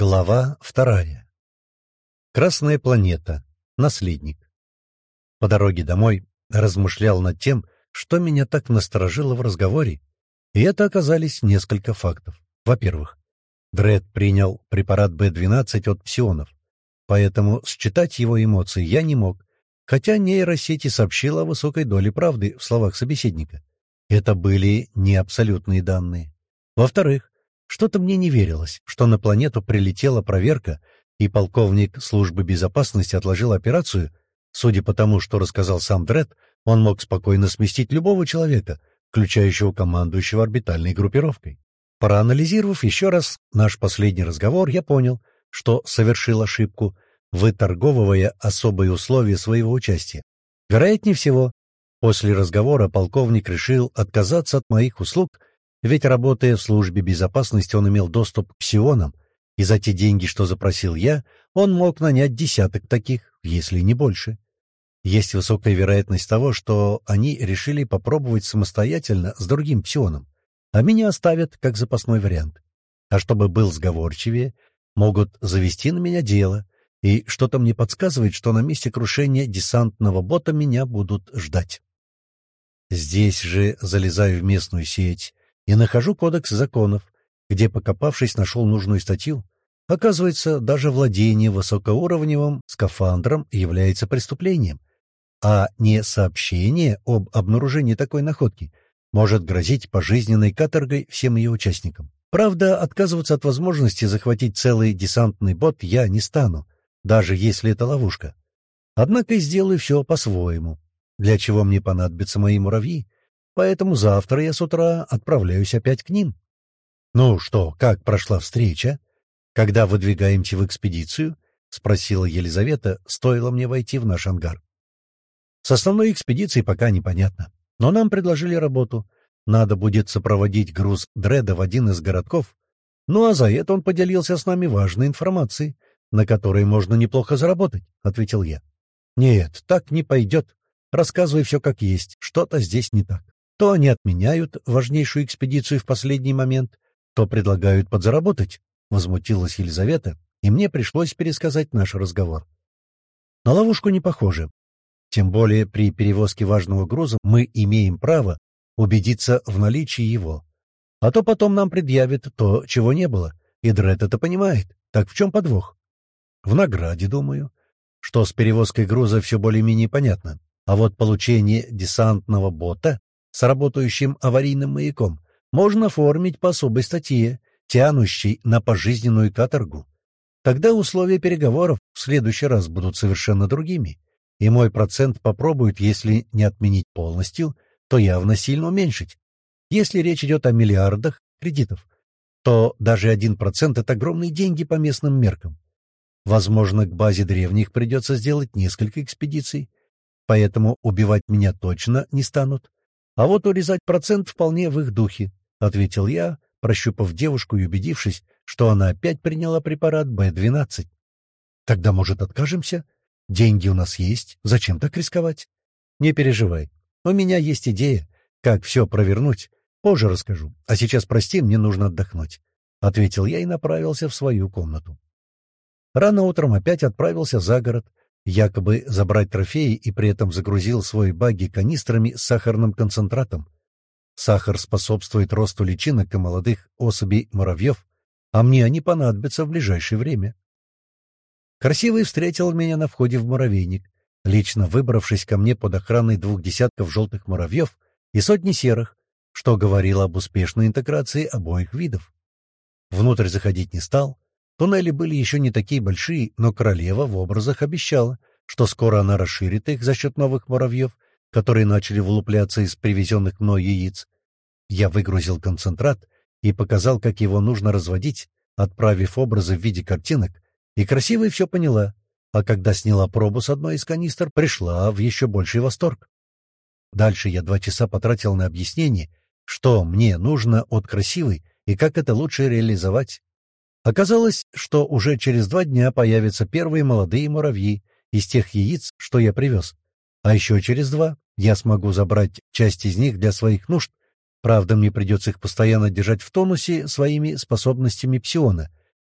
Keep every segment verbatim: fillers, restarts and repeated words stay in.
Глава вторая. Красная планета. Наследник. По дороге домой размышлял над тем, что меня так насторожило в разговоре, и это оказались несколько фактов. Во-первых, Дред принял препарат Б двенадцать от псионов, поэтому считать его эмоции я не мог, хотя нейросеть и сообщила о высокой доле правды в словах собеседника. Это были не абсолютные данные. Во-вторых, что-то мне не верилось, что на планету прилетела проверка, и полковник службы безопасности отложил операцию. Судя по тому, что рассказал сам Дред, он мог спокойно сместить любого человека, включающего командующего орбитальной группировкой. Проанализировав еще раз наш последний разговор, я понял, что совершил ошибку, выторговывая особые условия своего участия. Вероятнее всего, после разговора полковник решил отказаться от моих услуг, ведь, работая в службе безопасности, он имел доступ к псионам, и за те деньги, что запросил я, он мог нанять десяток таких, если не больше. Есть высокая вероятность того, что они решили попробовать самостоятельно с другим псионом, а меня оставят как запасной вариант. А чтобы был сговорчивее, могут завести на меня дело, и что-то мне подсказывает, что на месте крушения десантного бота меня будут ждать. Здесь же залезаю в местную сеть и нахожу кодекс законов, где, покопавшись, нашел нужную статью. Оказывается, даже владение высокоуровневым скафандром является преступлением, а не сообщение об обнаружении такой находки может грозить пожизненной каторгой всем ее участникам. Правда, отказываться от возможности захватить целый десантный бот я не стану, даже если это ловушка. Однако и сделаю все по-своему, для чего мне понадобятся мои муравьи, поэтому завтра я с утра отправляюсь опять к ним. — Ну что, как прошла встреча? Когда выдвигаемте в экспедицию? — спросила Елизавета, стоило мне войти в наш ангар. — С основной экспедицией пока непонятно, но нам предложили работу. Надо будет сопроводить груз Дреда в один из городков. Ну а за это он поделился с нами важной информацией, на которой можно неплохо заработать, — ответил я. — Нет, так не пойдет. Рассказывай все как есть, что-то здесь не так. То они отменяют важнейшую экспедицию в последний момент, то предлагают подзаработать, — возмутилась Елизавета, и мне пришлось пересказать наш разговор. На ловушку не похоже. Тем более при перевозке важного груза мы имеем право убедиться в наличии его. А то потом нам предъявят то, чего не было, и Дред это понимает. Так в чем подвох? В награде, думаю. Что с перевозкой груза все более-менее понятно. А вот получение десантного бота с работающим аварийным маяком можно оформить по особой статье, тянущей на пожизненную каторгу. Тогда условия переговоров в следующий раз будут совершенно другими, и мой процент попробуют, если не отменить полностью, то явно сильно уменьшить. Если речь идет о миллиардах кредитов, то даже один процент — это огромные деньги по местным меркам. Возможно, к базе древних придется сделать несколько экспедиций, поэтому убивать меня точно не станут. А вот урезать процент вполне в их духе, — ответил я, прощупав девушку и убедившись, что она опять приняла препарат Б двенадцать. — Тогда, может, откажемся? Деньги у нас есть, зачем так рисковать? — Не переживай, у меня есть идея, как все провернуть. Позже расскажу, а сейчас, прости, мне нужно отдохнуть, — ответил я и направился в свою комнату. Рано утром опять отправился за город, якобы забрать трофеи, и при этом загрузил свой багги канистрами с сахарным концентратом. Сахар способствует росту личинок и молодых особей муравьев, а мне они понадобятся в ближайшее время. Красивый встретил меня на входе в муравейник, лично выбравшись ко мне под охраной двух десятков желтых муравьев и сотни серых, что говорило об успешной интеграции обоих видов. Внутрь заходить не стал. Туннели были еще не такие большие, но королева в образах обещала, что скоро она расширит их за счет новых муравьев, которые начали вылупляться из привезенных мной яиц. Я выгрузил концентрат и показал, как его нужно разводить, отправив образы в виде картинок, и красивая все поняла, а когда сняла пробу с одной из канистр, пришла в еще больший восторг. Дальше я два часа потратил на объяснение, что мне нужно от красивой и как это лучше реализовать. Оказалось, что уже через два дня появятся первые молодые муравьи из тех яиц, что я привез. А еще через два я смогу забрать часть из них для своих нужд. Правда, мне придется их постоянно держать в тонусе своими способностями псиона,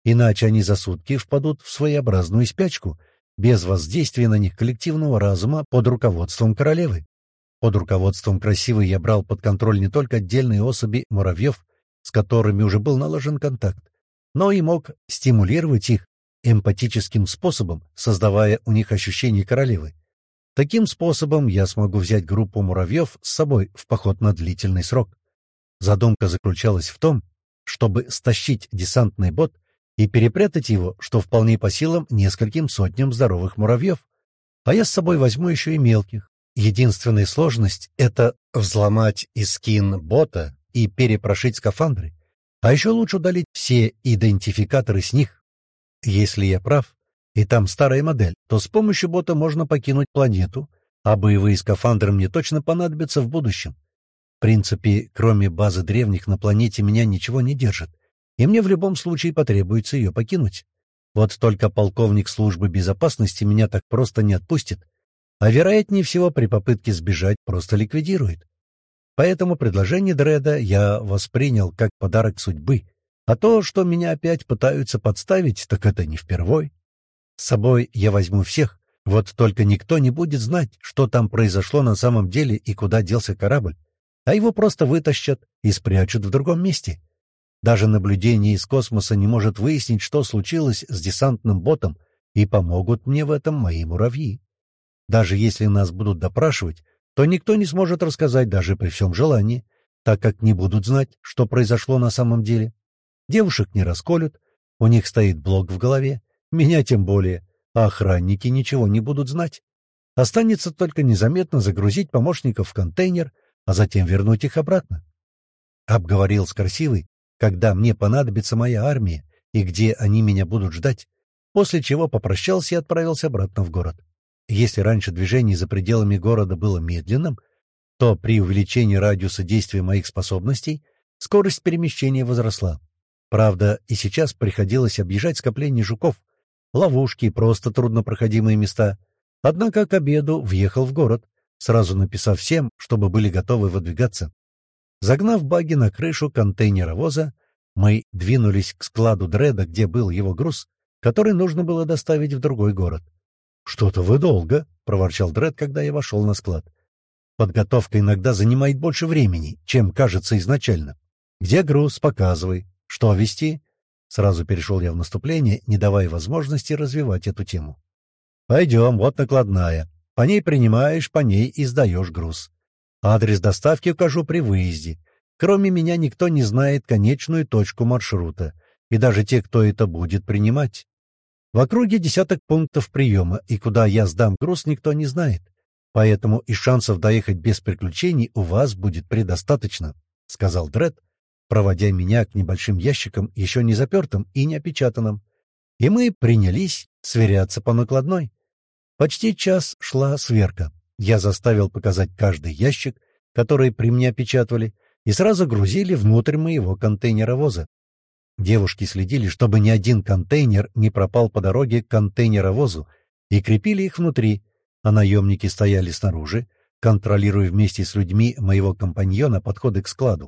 иначе они за сутки впадут в своеобразную спячку, без воздействия на них коллективного разума под руководством королевы. Под руководством красивой я брал под контроль не только отдельные особи муравьев, с которыми уже был налажен контакт, но и мог стимулировать их эмпатическим способом, создавая у них ощущение королевы. Таким способом я смогу взять группу муравьев с собой в поход на длительный срок. Задумка заключалась в том, чтобы стащить десантный бот и перепрятать его, что вполне по силам нескольким сотням здоровых муравьев. А я с собой возьму еще и мелких. Единственная сложность — это взломать искин бота и перепрошить скафандры. А еще лучше удалить все идентификаторы с них. Если я прав, и там старая модель, то с помощью бота можно покинуть планету, а боевые скафандры мне точно понадобятся в будущем. В принципе, кроме базы древних на планете меня ничего не держит, и мне в любом случае потребуется ее покинуть. Вот только полковник службы безопасности меня так просто не отпустит, а вероятнее всего при попытке сбежать просто ликвидирует. Поэтому предложение Дреда я воспринял как подарок судьбы, а то, что меня опять пытаются подставить, так это не впервой. С собой я возьму всех, вот только никто не будет знать, что там произошло на самом деле и куда делся корабль, а его просто вытащат и спрячут в другом месте. Даже наблюдение из космоса не может выяснить, что случилось с десантным ботом, и помогут мне в этом мои муравьи. Даже если нас будут допрашивать, то никто не сможет рассказать даже при всем желании, так как не будут знать, что произошло на самом деле. Девушек не расколют, у них стоит блок в голове, меня тем более, а охранники ничего не будут знать. Останется только незаметно загрузить помощников в контейнер, а затем вернуть их обратно. Обговорил с красивой, когда мне понадобится моя армия и где они меня будут ждать, после чего попрощался и отправился обратно в город. Если раньше движение за пределами города было медленным, то при увеличении радиуса действия моих способностей скорость перемещения возросла. Правда, и сейчас приходилось объезжать скопление жуков, ловушки и просто труднопроходимые места. Однако к обеду въехал в город, сразу написав всем, чтобы были готовы выдвигаться. Загнав багги на крышу контейнеровоза, мы двинулись к складу Дреда, где был его груз, который нужно было доставить в другой город. «Что-то вы долго», — проворчал Дред, когда я вошел на склад. «Подготовка иногда занимает больше времени, чем кажется изначально. Где груз? Показывай. Что везти?» Сразу перешел я в наступление, не давая возможности развивать эту тему. «Пойдем, вот накладная. По ней принимаешь, по ней и сдаешь груз. Адрес доставки укажу при выезде. Кроме меня никто не знает конечную точку маршрута, и даже те, кто это будет принимать. В округе десяток пунктов приема, и куда я сдам груз, никто не знает. Поэтому и шансов доехать без приключений у вас будет предостаточно», — сказал Дред, проводя меня к небольшим ящикам, еще не запертым и не опечатанным. И мы принялись сверяться по накладной. Почти час шла сверка. Я заставил показать каждый ящик, который при мне опечатывали, и сразу грузили внутрь моего контейнеровоза. Девушки следили, чтобы ни один контейнер не пропал по дороге к контейнеровозу, и крепили их внутри, а наемники стояли снаружи, контролируя вместе с людьми моего компаньона подходы к складу.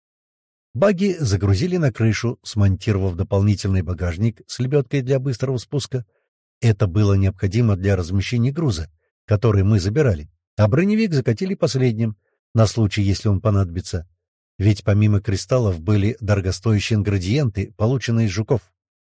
Багги загрузили на крышу, смонтировав дополнительный багажник с лебедкой для быстрого спуска. Это было необходимо для размещения груза, который мы забирали, а броневик закатили последним, на случай, если он понадобится. Ведь помимо кристаллов были дорогостоящие ингредиенты, полученные из жуков.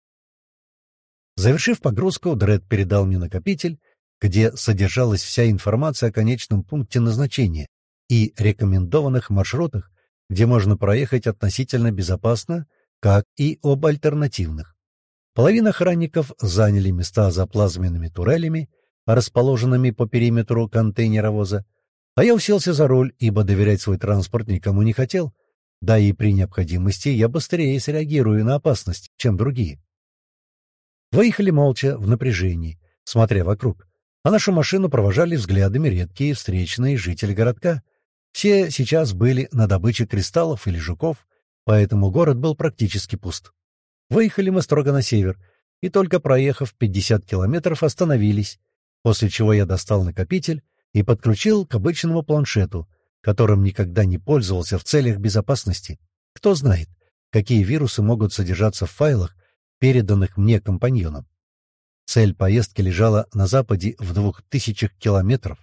Завершив погрузку, Дред передал мне накопитель, где содержалась вся информация о конечном пункте назначения и рекомендованных маршрутах, где можно проехать относительно безопасно, как и об альтернативных. Половина охранников заняли места за плазменными турелями, расположенными по периметру контейнеровоза, а я уселся за руль, ибо доверять свой транспорт никому не хотел, да и при необходимости я быстрее среагирую на опасность, чем другие. Выехали молча, в напряжении, смотря вокруг, а нашу машину провожали взглядами редкие встречные жители городка. Все сейчас были на добыче кристаллов или жуков, поэтому город был практически пуст. Выехали мы строго на север, и только проехав пятьдесят километров остановились, после чего я достал накопитель и подключил к обычному планшету, которым никогда не пользовался в целях безопасности. Кто знает, какие вирусы могут содержаться в файлах, переданных мне компаньоном. Цель поездки лежала на западе в двух тысячах километров,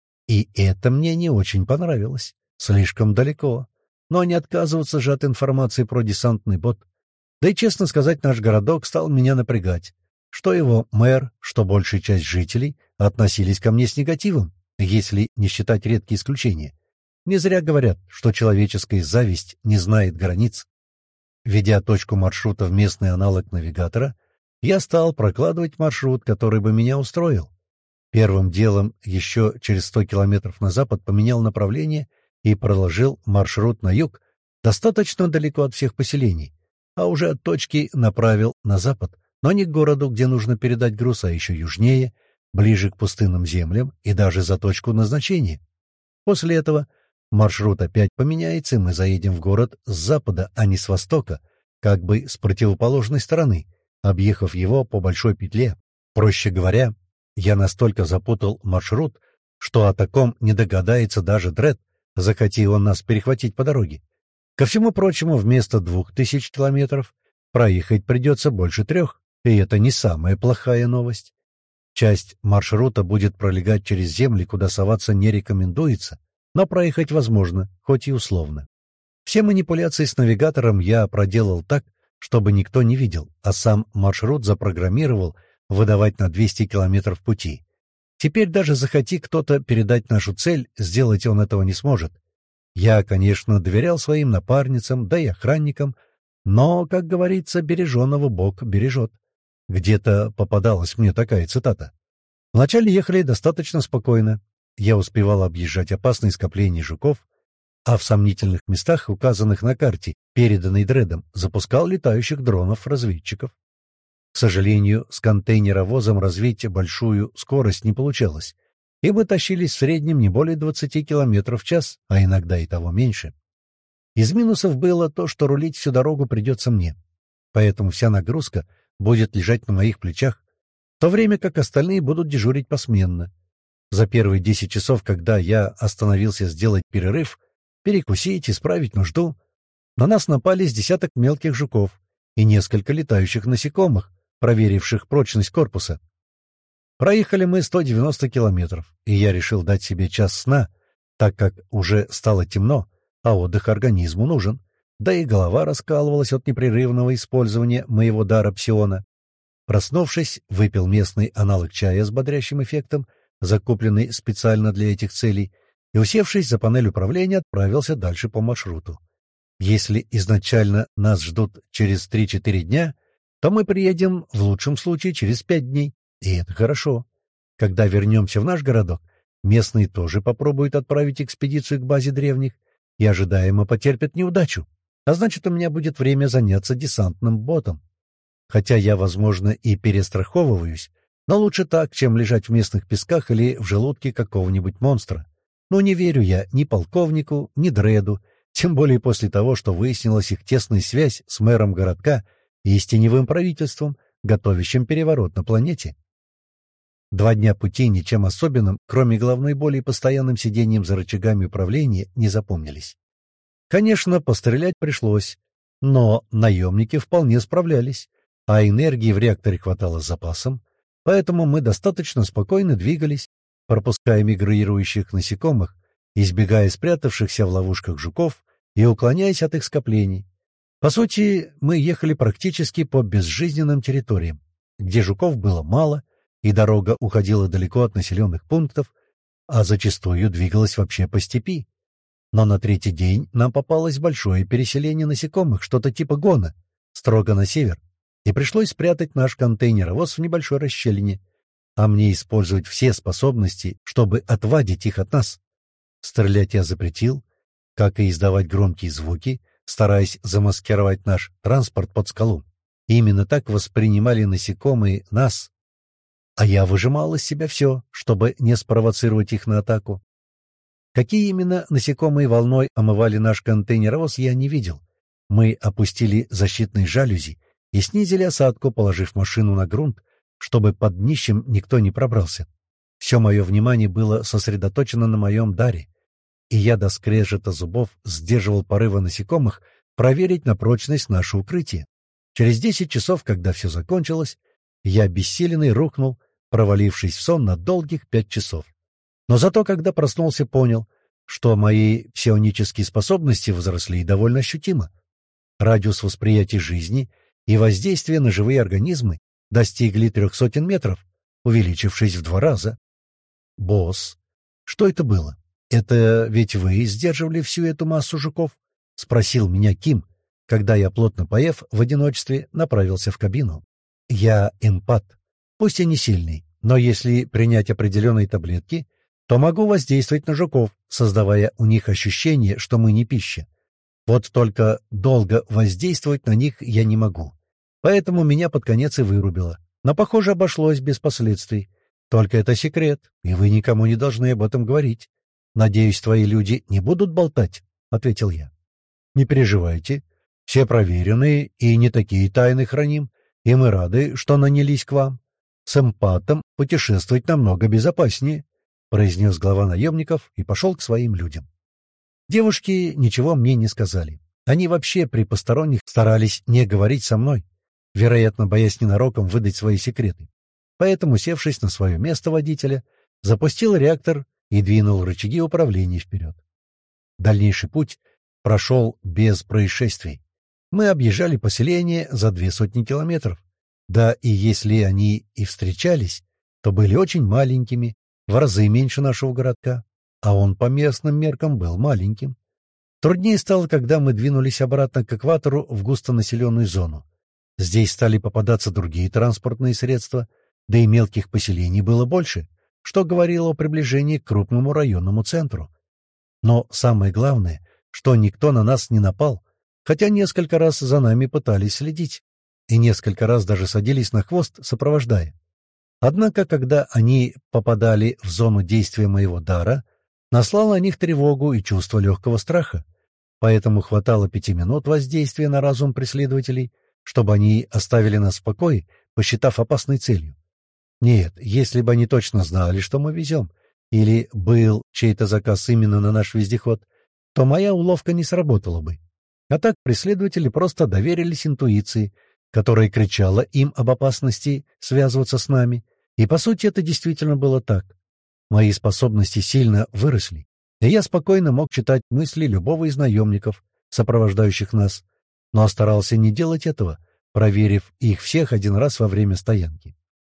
и это мне не очень понравилось. Слишком далеко. Но не отказываться же от информации про десантный бот. Да и, честно сказать, наш городок стал меня напрягать. Что его мэр, что большая часть жителей относились ко мне с негативом, если не считать редкие исключения. Не зря говорят, что человеческая зависть не знает границ. Введя точку маршрута в местный аналог навигатора, я стал прокладывать маршрут, который бы меня устроил. Первым делом еще через сто километров на запад поменял направление и проложил маршрут на юг, достаточно далеко от всех поселений, а уже от точки направил на запад, но не к городу, где нужно передать груз, а еще южнее, ближе к пустынным землям и даже за точку назначения. После этого маршрут опять поменяется, и мы заедем в город с запада, а не с востока, как бы с противоположной стороны, объехав его по большой петле. Проще говоря, я настолько запутал маршрут, что о таком не догадается даже Дред, захоти он нас перехватить по дороге. Ко всему прочему, вместо двух тысяч километров проехать придется больше трех, и это не самая плохая новость. Часть маршрута будет пролегать через земли, куда соваться не рекомендуется, но проехать возможно, хоть и условно. Все манипуляции с навигатором я проделал так, чтобы никто не видел, а сам маршрут запрограммировал выдавать на двести километров пути. Теперь даже захоти кто-то передать нашу цель, сделать он этого не сможет. Я, конечно, доверял своим напарницам, да и охранникам, но, как говорится, береженого Бог бережет. Где-то попадалась мне такая цитата. Вначале ехали достаточно спокойно. Я успевал объезжать опасные скопления жуков, а в сомнительных местах, указанных на карте, переданной Дредом, запускал летающих дронов-разведчиков. К сожалению, с контейнеровозом развить большую скорость не получалось, и мы тащились в среднем не более двадцати километров в час, а иногда и того меньше. Из минусов было то, что рулить всю дорогу придется мне, поэтому вся нагрузка будет лежать на моих плечах, в то время как остальные будут дежурить посменно. За первые десять часов, когда я остановился сделать перерыв, перекусить, исправить нужду, на нас напали с десяток мелких жуков и несколько летающих насекомых, проверивших прочность корпуса. Проехали мы сто девяносто километров, и я решил дать себе час сна, так как уже стало темно, а отдых организму нужен, да и голова раскалывалась от непрерывного использования моего дара псиона. Проснувшись, выпил местный аналог чая с бодрящим эффектом, закупленный специально для этих целей, и, усевшись за панель управления, отправился дальше по маршруту. Если изначально нас ждут через три-четыре дня, то мы приедем в лучшем случае через пять дней, и это хорошо. Когда вернемся в наш городок, местные тоже попробуют отправить экспедицию к базе древних и ожидаемо потерпят неудачу, а значит, у меня будет время заняться десантным ботом. Хотя я, возможно, и перестраховываюсь, но лучше так, чем лежать в местных песках или в желудке какого-нибудь монстра. Но не верю я ни полковнику, ни Дреду, тем более после того, что выяснилась их тесная связь с мэром городка и с теневым правительством, готовящим переворот на планете. Два дня пути ничем особенным, кроме головной боли и постоянным сидением за рычагами управления, не запомнились. Конечно, пострелять пришлось, но наемники вполне справлялись, а энергии в реакторе хватало с запасом, поэтому мы достаточно спокойно двигались, пропуская мигрирующих насекомых, избегая спрятавшихся в ловушках жуков и уклоняясь от их скоплений. По сути, мы ехали практически по безжизненным территориям, где жуков было мало, и дорога уходила далеко от населенных пунктов, а зачастую двигалась вообще по степи. Но на третий день нам попалось большое переселение насекомых, что-то типа гона, строго на север, и пришлось спрятать наш контейнеровоз в небольшой расщелине, а мне использовать все способности, чтобы отвадить их от нас. Стрелять я запретил, как и издавать громкие звуки, стараясь замаскировать наш транспорт под скалу. И именно так воспринимали насекомые нас. А я выжимал из себя все, чтобы не спровоцировать их на атаку. Какие именно насекомые волной омывали наш контейнеровоз, я не видел. Мы опустили защитные жалюзи и снизили осадку, положив машину на грунт, чтобы под днищем никто не пробрался. Все мое внимание было сосредоточено на моем даре, и я до скрежета зубов сдерживал порывы насекомых проверить на прочность наше укрытие. Через десять часов, когда все закончилось, я обессиленный рухнул, провалившись в сон на долгих пять часов. Но зато, когда проснулся, понял, что мои псионические способности возросли довольно ощутимо. Радиус восприятия жизни и воздействия на живые организмы достигли трех сотен метров, увеличившись в два раза. «Босс, что это было? Это ведь вы сдерживали всю эту массу жуков?» — спросил меня Ким, когда я, плотно поев, в одиночестве направился в кабину. «Я эмпат, пусть и не сильный, но если принять определенные таблетки, то могу воздействовать на жуков, создавая у них ощущение, что мы не пища. Вот только долго воздействовать на них я не могу. Поэтому меня под конец и вырубило. Но, похоже, обошлось без последствий. Только это секрет, и вы никому не должны об этом говорить. Надеюсь, твои люди не будут болтать?» — ответил я. «Не переживайте. Все проверенные и не такие тайны храним, и мы рады, что нанялись к вам. С эмпатом путешествовать намного безопаснее», — произнес глава наемников и пошел к своим людям. Девушки ничего мне не сказали. Они вообще при посторонних старались не говорить со мной, вероятно, боясь ненароком выдать свои секреты. Поэтому, севшись на свое место водителя, запустил реактор и двинул рычаги управления вперед. Дальнейший путь прошел без происшествий. Мы объезжали поселение за две сотни километров. Да и если они и встречались, то были очень маленькими, в разы меньше нашего городка, а он по местным меркам был маленьким. Труднее стало, когда мы двинулись обратно к экватору в густонаселенную зону. Здесь стали попадаться другие транспортные средства, да и мелких поселений было больше, что говорило о приближении к крупному районному центру. Но самое главное, что никто на нас не напал, хотя несколько раз за нами пытались следить, и несколько раз даже садились на хвост, сопровождая. Однако, когда они попадали в зону действия моего дара, наслал на них тревогу и чувство легкого страха, поэтому хватало пяти минут воздействия на разум преследователей, чтобы они оставили нас в покое, посчитав опасной целью. Нет, если бы они точно знали, что мы везем, или был чей-то заказ именно на наш вездеход, то моя уловка не сработала бы. А так преследователи просто доверились интуиции, которая кричала им об опасности связываться с нами, и, по сути, это действительно было так. Мои способности сильно выросли, и я спокойно мог читать мысли любого из наемников, сопровождающих нас, но старался не делать этого, проверив их всех один раз во время стоянки.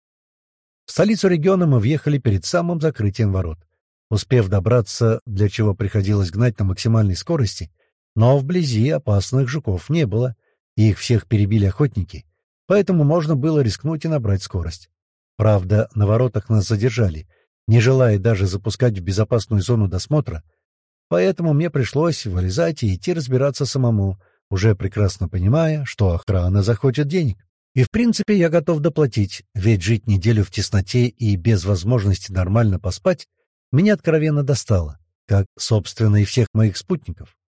В столицу региона мы въехали перед самым закрытием ворот, успев добраться, для чего приходилось гнать на максимальной скорости, но вблизи опасных жуков не было, и их всех перебили охотники, поэтому можно было рискнуть и набрать скорость. Правда, на воротах нас задержали, не желая даже запускать в безопасную зону досмотра, поэтому мне пришлось вылезать и идти разбираться самому, уже прекрасно понимая, что охрана захочет денег. И в принципе я готов доплатить, ведь жить неделю в тесноте и без возможности нормально поспать меня откровенно достало, как, собственно, и всех моих спутников.